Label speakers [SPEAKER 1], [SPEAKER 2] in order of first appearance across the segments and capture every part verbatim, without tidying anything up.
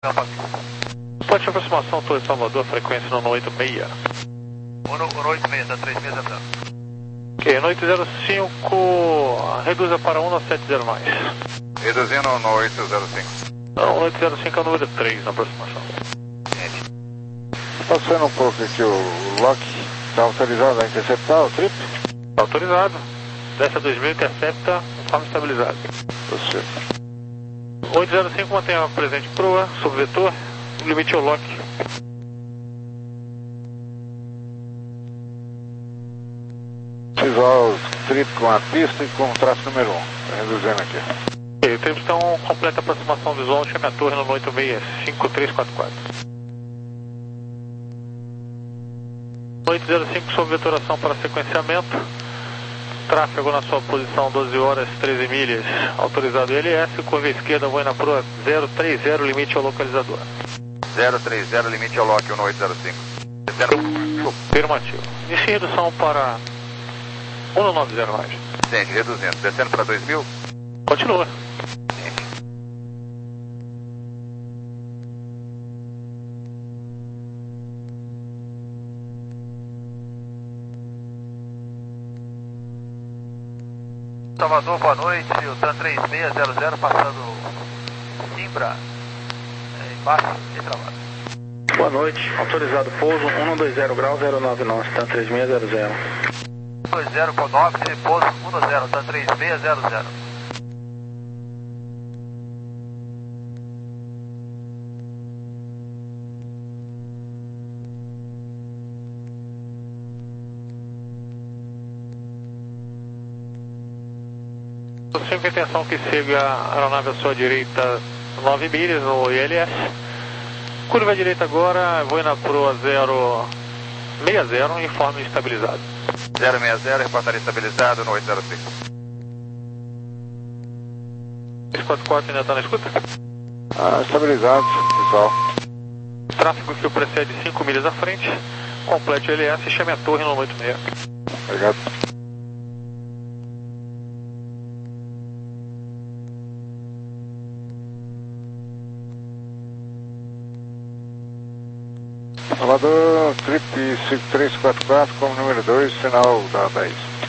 [SPEAKER 1] Pode aproximação, Torre Salvador, frequência no oito seis.
[SPEAKER 2] um oito seis, tá três seis zero zero.
[SPEAKER 1] Ok, no oito zero cinco, reduza para um sete zero mais.
[SPEAKER 2] Reduzindo no oito zero cinco.
[SPEAKER 1] Não, oito zero cinco é o número três na aproximação.
[SPEAKER 3] Passando um pouco aqui, o Lock está autorizado a interceptar o trip?
[SPEAKER 1] Está autorizado. Desce a dois mil, intercepta, conforme estabilizado.
[SPEAKER 3] Você.
[SPEAKER 1] oito zero cinco mantenha presente proa, sob vetor, limite ao lock.
[SPEAKER 3] Visual trip com a pista e com o traço número um. Está reduzindo aqui.
[SPEAKER 1] Ok, o trip está um completa aproximação visual, chame a torre no oito seis cinco três quatro quatro. oito zero cinco sob vetoração para sequenciamento. Tráfego na sua posição doze horas, treze milhas. Autorizado I L S, curva esquerda, voe na proa zero três zero, limite ao localizador.
[SPEAKER 2] zero três zero, limite ao lock, um oito zero cinco.
[SPEAKER 1] Afirmativo. Inicie redução para um nove zero mais.
[SPEAKER 2] Sim, reduzindo. Descendo para dois mil?
[SPEAKER 1] Continua.
[SPEAKER 2] Salvador, boa noite. O TAN três seis zero zero passando Simbra. É, embaixo e travado.
[SPEAKER 4] Boa noite. Autorizado pouso um dois zero grau zero nove nove, TAN três seis zero zero.
[SPEAKER 2] dois zero com nove, pouso um zero, TAN três seis zero zero.
[SPEAKER 1] cinco, intenção que siga a aeronave à sua direita nove milhas no I L S. Curva à direita agora, voe na proa zero seis zero, informe estabilizado.
[SPEAKER 2] zero seis zero, reportaria estabilizado no oito zero cinco.
[SPEAKER 1] três quatro quatro ainda está na escuta?
[SPEAKER 3] Ah, estabilizado, visual.
[SPEAKER 1] Tráfego que o precede cinco milhas à frente. Complete o I L S e chame a torre no oito seis.
[SPEAKER 3] Obrigado. Salvador, trip cinco três quatro quatro, como número dois, sinal da dez.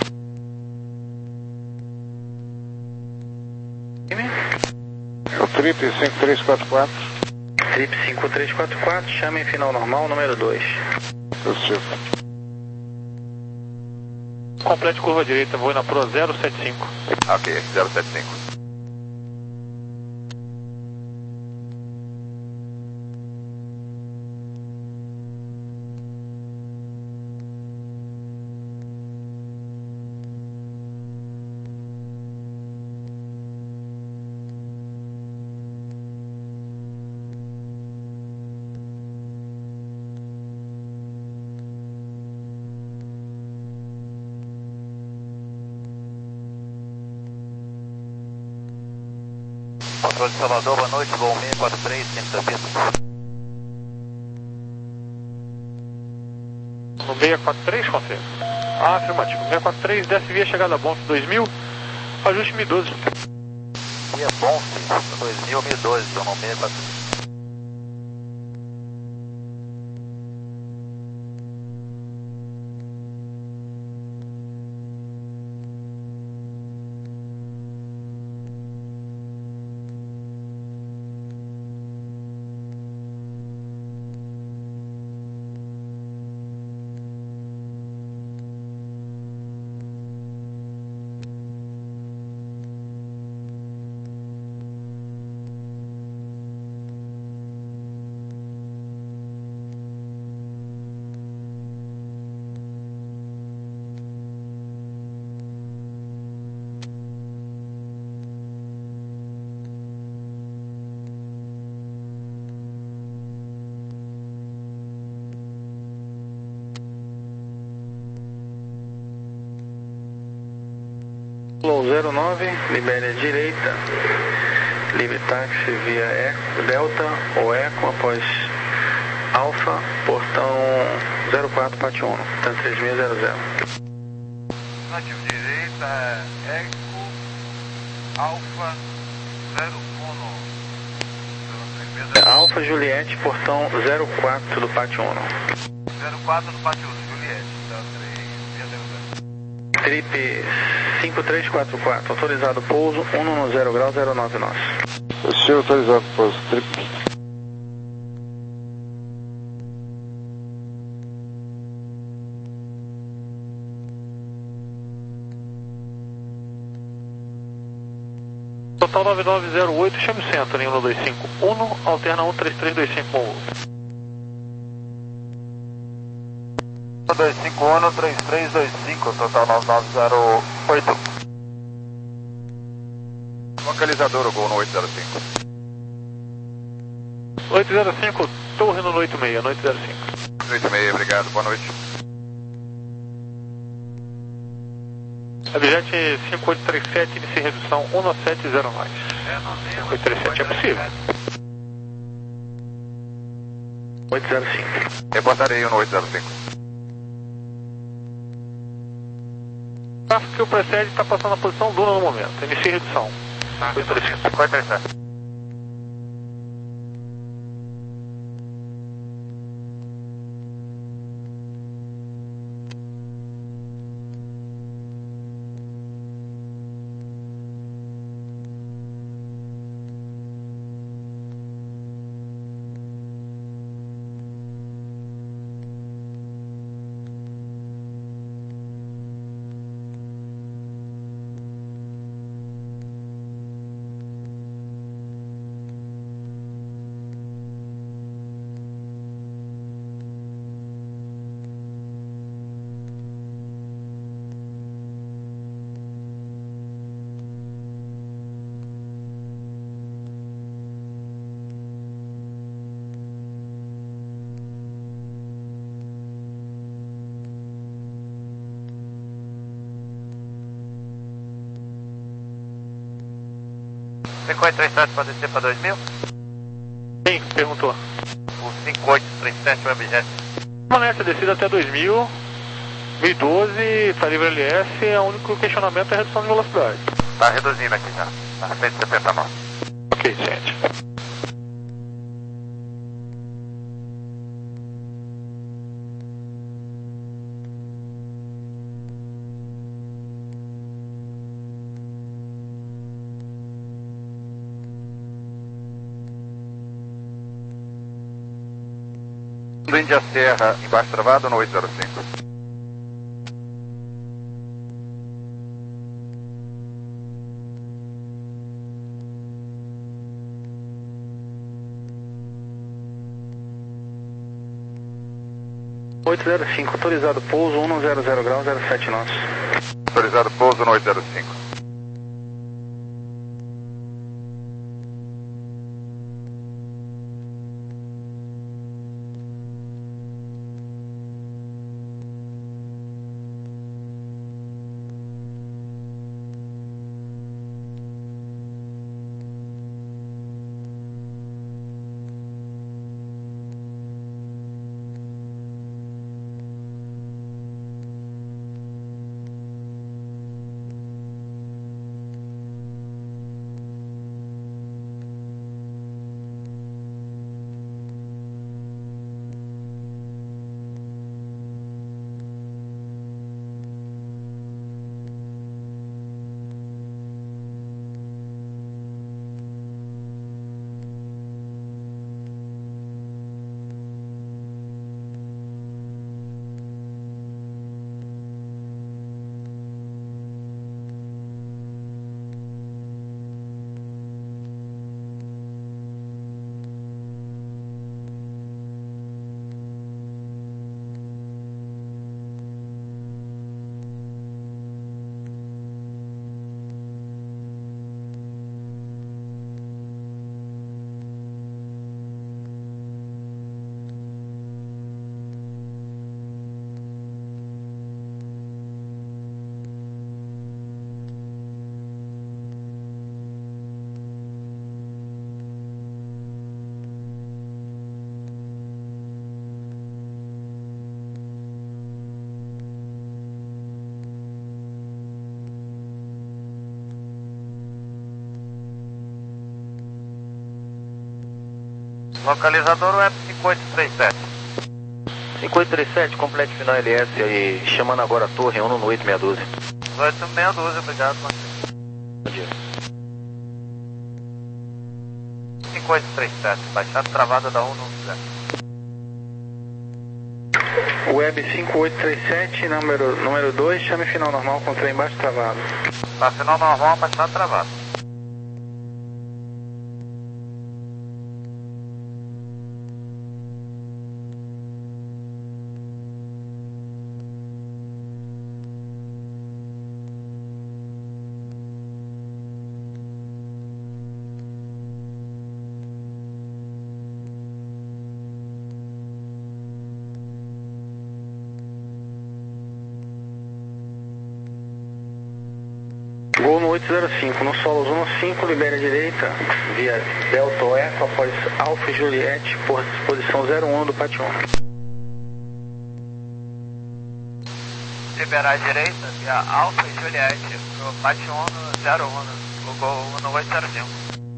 [SPEAKER 3] É o trip cinco três quatro quatro.
[SPEAKER 4] Trip cinco três quatro quatro, chame em final normal, número dois.
[SPEAKER 3] Positivo.
[SPEAKER 1] Complete curva à direita, voe na proa zero sete cinco.
[SPEAKER 2] Ok, zero sete cinco. Controle de Salvador, boa noite, voo seis quatro três, centro da pista.
[SPEAKER 1] No seis quatro três, conselho? Ah, afirmativo. seis quatro três, desce via chegada Bonf dois mil, ajuste mil e doze.
[SPEAKER 2] Via Bonf, dois mil, mil e doze, então não seis quatro três.
[SPEAKER 4] zero nove, libere a direita, livre táxi via Eco, Delta ou Eco após Alfa, portão zero quatro Pati um, TAN três seis zero zero.
[SPEAKER 2] Nativo direita, Eco, Alfa, zero um,
[SPEAKER 4] Alfa Juliette, portão zero quatro do pátio um.
[SPEAKER 2] zero quatro do pátio um, Juliette. Tá, três,
[SPEAKER 4] Trip cinco três quatro quatro, autorizado pouso, um no zero grau, zero nove nós.
[SPEAKER 3] O senhor autorizado pouso, trip.
[SPEAKER 1] Total nove nove zero oito, chame o centro em um dois cinco um, alterna um três três dois cinco um.
[SPEAKER 2] um dois cinco um, três três dois cinco, total nove nove zero oito.
[SPEAKER 3] Localizador, o gol no oito zero cinco.
[SPEAKER 1] oito zero cinco, torre no oito seis, no oito zero cinco.
[SPEAKER 3] oito seis, obrigado, boa noite.
[SPEAKER 1] Abject cinco oito três sete, inicia redução um sete zero nove. cinco oito três sete é possível.
[SPEAKER 4] oito zero cinco.
[SPEAKER 3] Reportarei no oito zero cinco.
[SPEAKER 1] O tráfego que o precede está passando a posição Duna no momento. Inicia redução. oito três cinco.
[SPEAKER 2] cinco oito três sete. cinco oito três sete pode descer para dois mil?
[SPEAKER 1] Quem perguntou?
[SPEAKER 2] O cinco oito três sete, o objeto.
[SPEAKER 1] Permanece a descida até dois mil, mil e doze, está livre L S, o único questionamento é a redução de velocidade.
[SPEAKER 2] Tá reduzindo aqui já. Tá a cento e setenta nós.
[SPEAKER 1] Ok, gente.
[SPEAKER 3] Índia Serra, embaixo travado no oito zero cinco.
[SPEAKER 4] oito zero cinco, autorizado pouso, um no zero zero grau, zero sete nós.
[SPEAKER 3] Autorizado pouso no oito zero cinco.
[SPEAKER 2] Localizador web cinco oito três sete.
[SPEAKER 4] cinco oito três sete, complete final L S aí, chamando agora a torre, um no oito seis um zero.
[SPEAKER 2] oito seis um zero, obrigado.
[SPEAKER 4] Bom dia.
[SPEAKER 2] cinco oito três sete, baixada travada da um no zero.
[SPEAKER 4] Web cinco oito três sete, número, número dois, chame final normal com trem baixo travado.
[SPEAKER 2] Tá, final normal, baixada travada.
[SPEAKER 4] Gol no oito zero cinco, no solo zona cinco, libera a direita, via Delta Eco, após Alfa e Juliette, por posição zero um do Pátio um.
[SPEAKER 2] Liberar a direita, via Alfa e Juliette, pro Pátio um no zero um, no Gol no oito zero cinco.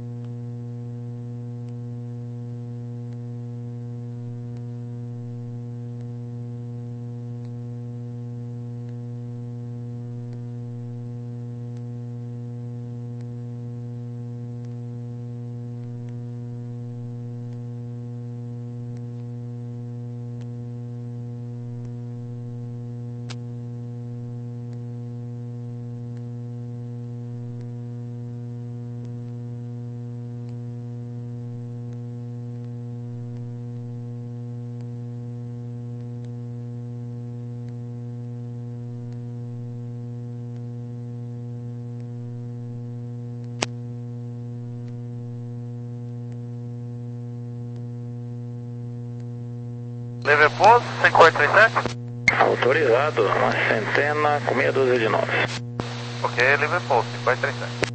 [SPEAKER 2] Leve pouso, cinco oito três sete.
[SPEAKER 4] Autorizado, uma centena com meia dúzia de nove.
[SPEAKER 2] Ok, leve pouso, cinco oito três sete.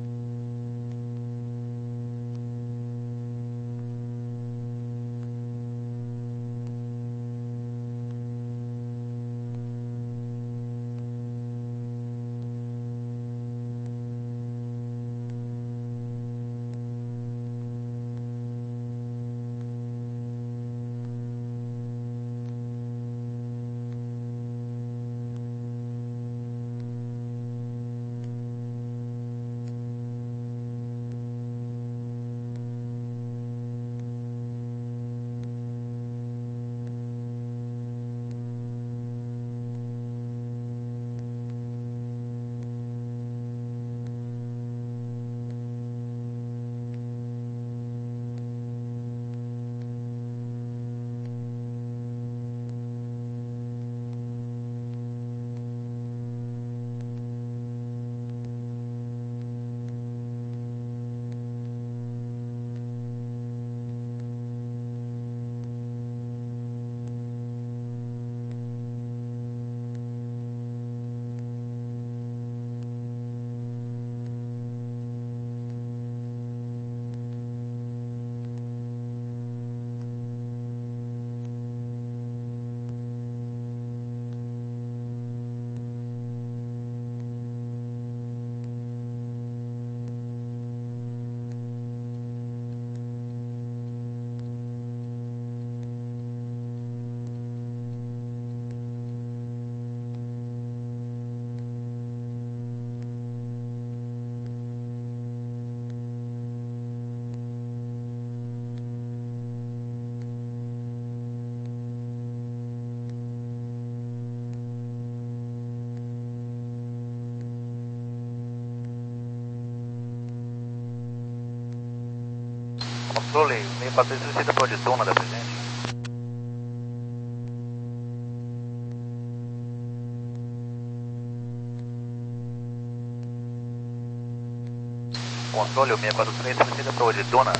[SPEAKER 2] Controle, meio quatorze sessenta por de tona da presente. Controle, meio quatorze sessenta por de tona.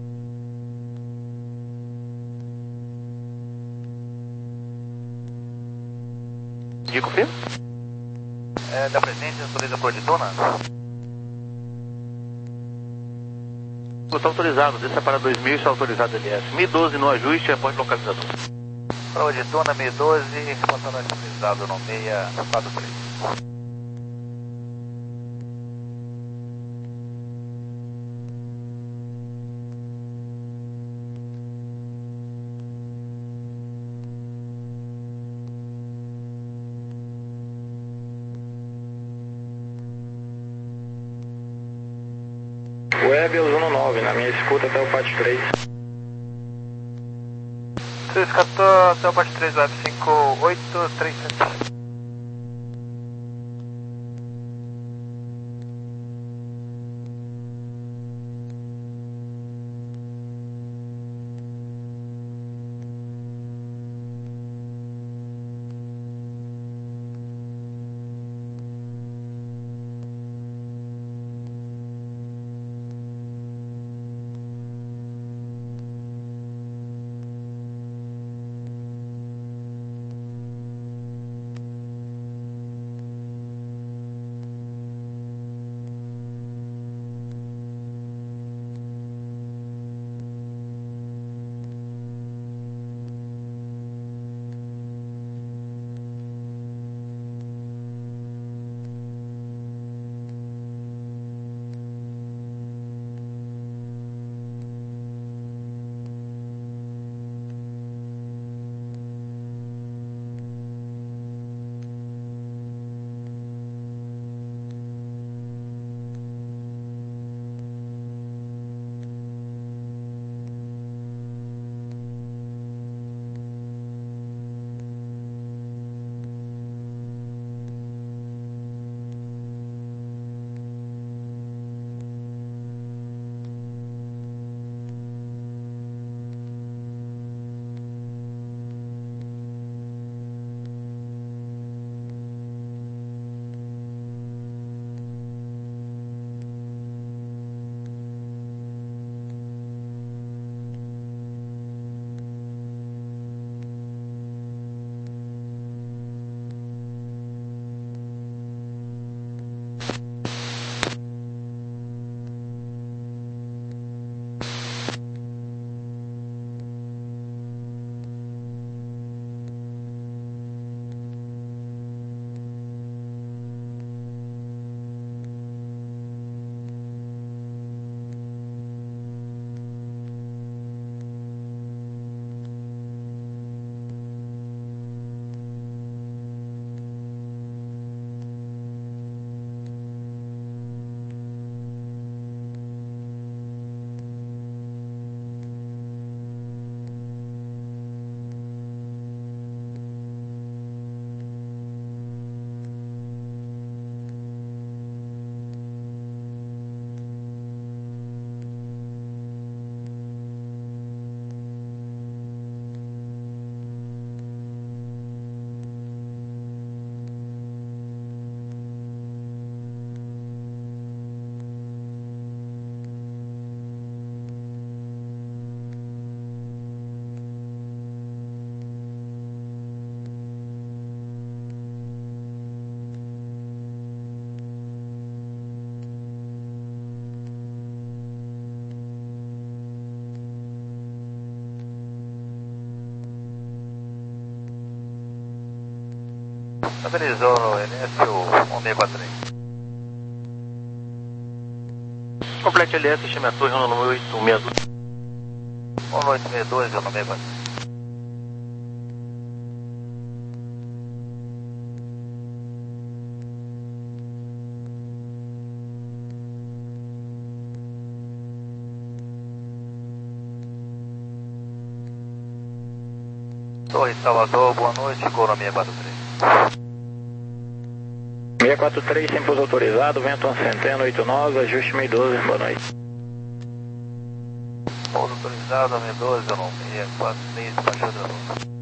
[SPEAKER 4] Digo o quê?
[SPEAKER 2] É, da presente, autoriza por de tona.
[SPEAKER 4] Está autorizado, desça para dois mil, está autorizado L S. mil e doze no ajuste, após localizador.
[SPEAKER 2] Prova de tona mil e doze, botando autorizado no seis quatro três.
[SPEAKER 4] Web usando nove, na minha escuta até o P A T três.
[SPEAKER 2] Você escutou até o P A T três Web cinco oito três sete. Estabilizou no N S o um seis quatro três.
[SPEAKER 5] Complete L S, chame a torre no número oito seis dois.
[SPEAKER 2] um oito seis dois, eu não me quatro três. Torre Salvador, boa noite, Coro seis quatro três.
[SPEAKER 4] seis quatro três, sem pouso autorizado, vento Centeno oito nove, ajuste seis doze, boa noite.
[SPEAKER 2] Pouso autorizado, seis doze, eu não seis quatro três, baixou da luz.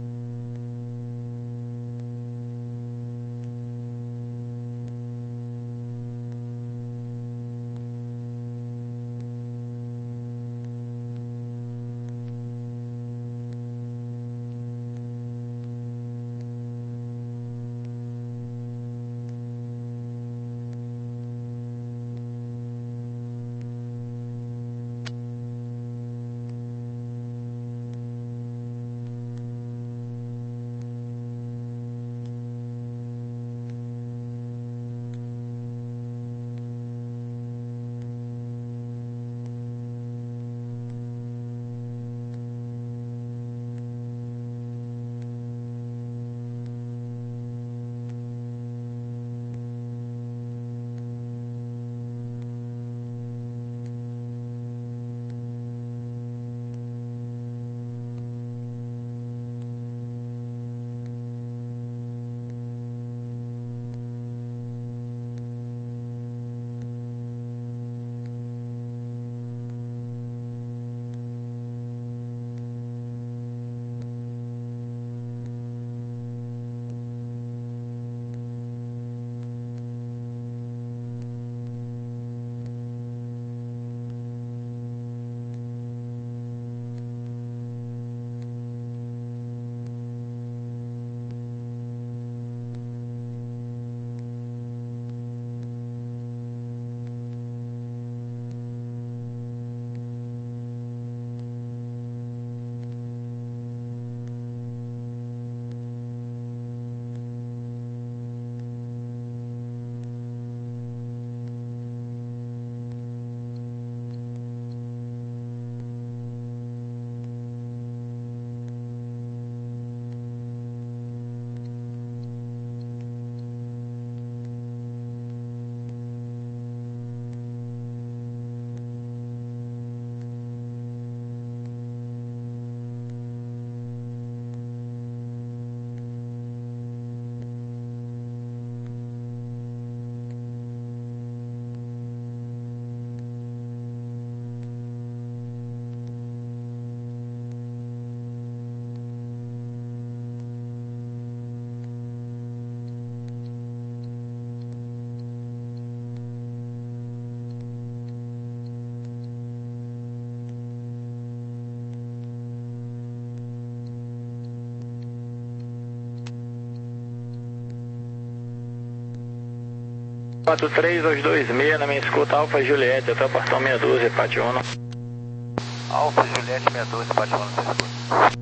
[SPEAKER 4] quatro três dois dois seis na minha escuta, Alfa Juliette, até o portão meia dúzia, Pátio Uno.
[SPEAKER 2] Alfa Juliette meia dúzia, Pátio Uno, você escuta.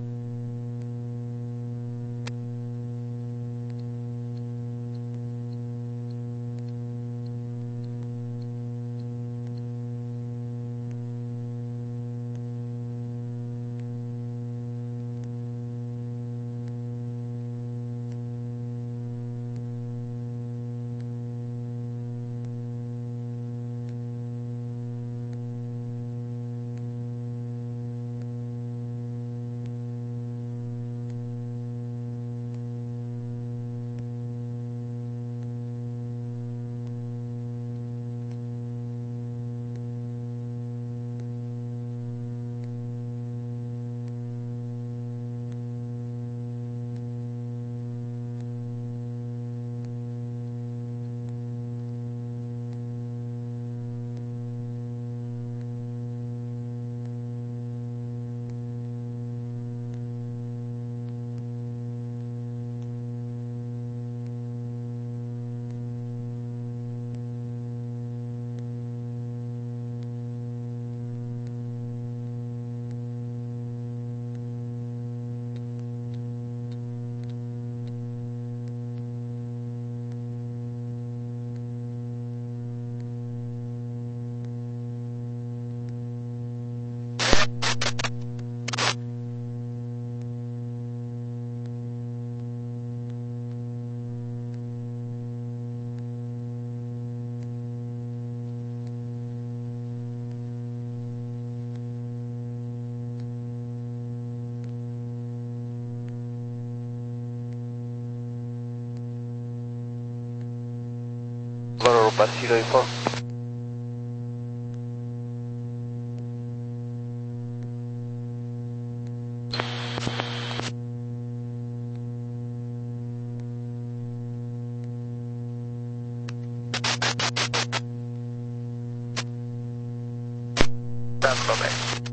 [SPEAKER 2] Europa zero four.
[SPEAKER 4] Tá bem.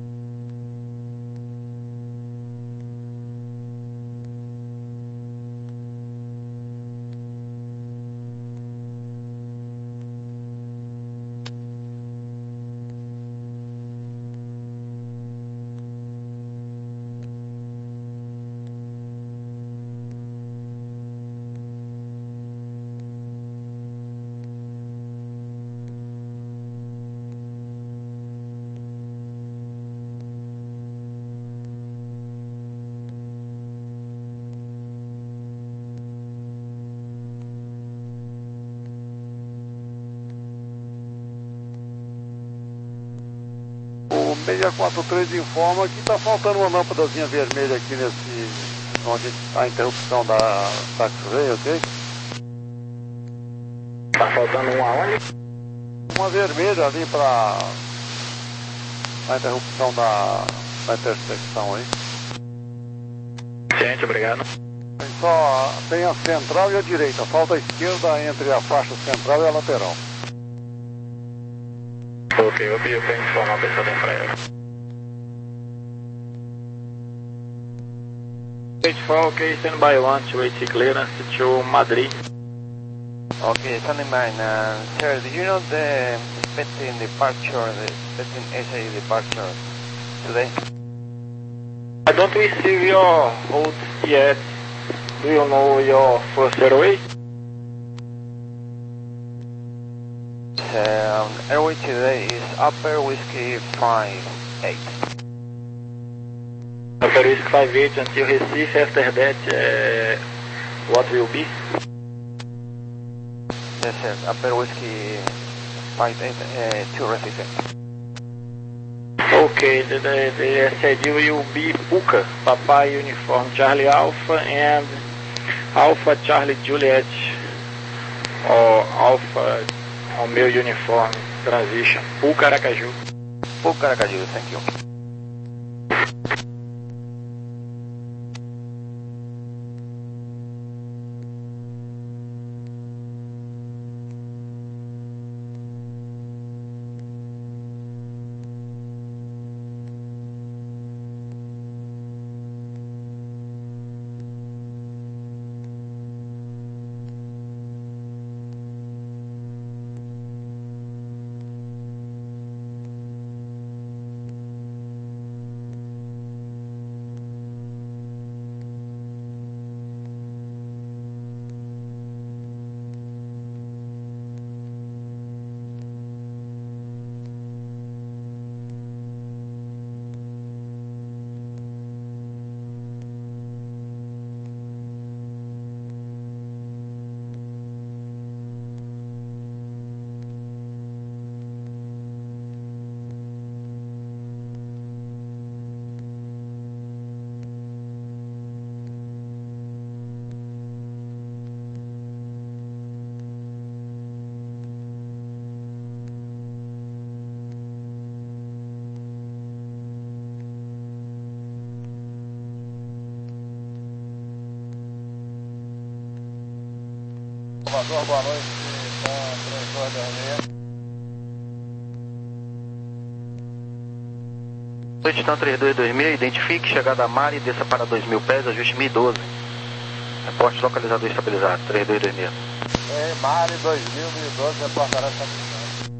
[SPEAKER 3] seis quatro três informa que está faltando uma lâmpadazinha vermelha aqui nesse, onde está a interrupção da taxiway, ok?
[SPEAKER 4] Está faltando uma onde?
[SPEAKER 3] Uma vermelha ali para a interrupção da, da intersecção aí.
[SPEAKER 4] Gente, obrigado.
[SPEAKER 3] Tem só tem a central e a direita, falta a esquerda entre a faixa central e a lateral.
[SPEAKER 4] Ok, eu pedi para informar a pessoa da Embraer. eight four, ok, stand by one to wait clearance to Madrid.
[SPEAKER 2] Okay, standing by. Uh, sir, do you know the expecting departure, the expecting S A departure today?
[SPEAKER 4] I don't receive your route yet. Do you know your first airway?
[SPEAKER 2] Um, airway today is Upper Whiskey five eight.
[SPEAKER 4] Upper Whiskey five eight until Recife. After that, uh, what will be?
[SPEAKER 2] Yes, sir. Upper Whiskey five eight uh, to Recife.
[SPEAKER 4] Okay, the, the, the S I D will be Puka, Papa Uniform Charlie Alpha and Alpha Charlie Juliet, or Alpha Romeo Uniform Transition, Puka Aracaju.
[SPEAKER 2] Puka Aracaju, thank you.
[SPEAKER 3] Salvador, boa noite, com três dois dois seis.
[SPEAKER 5] Noite, então três dois dois seis, identifique, chegada a Mari, desça para dois mil pés, ajuste mil e doze. Reporte localizador estabilizado, três dois dois seis.
[SPEAKER 3] É, Mari dois mil, mil e doze, reportará estabilizado.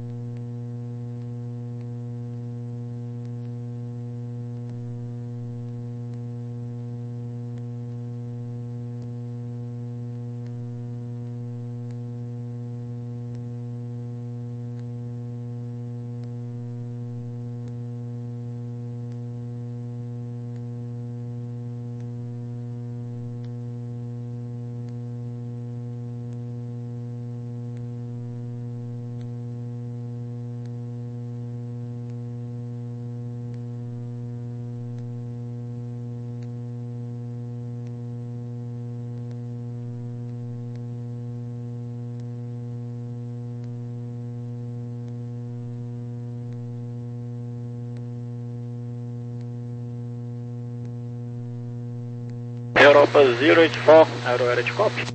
[SPEAKER 1] Europa zero eight four, Aero Aero de copy.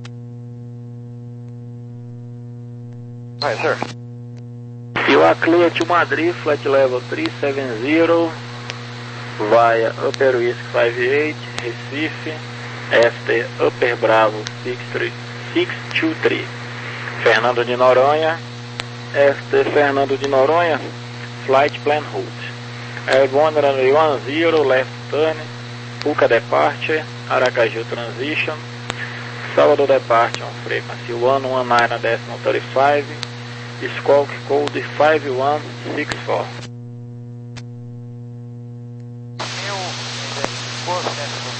[SPEAKER 2] Hi, sir.
[SPEAKER 1] You are clear to Madrid, flight level three seven zero, via Upper Whiskey five eight, Recife, after Upper Bravo six two three. Fernando de Noronha, after Fernando de Noronha, flight plan route. Airborne runway one zero, left turn, Puca departure, Aracaju transition, Salvador departure on frequency one one nine decimal thirty-five, Squawk code five one six four.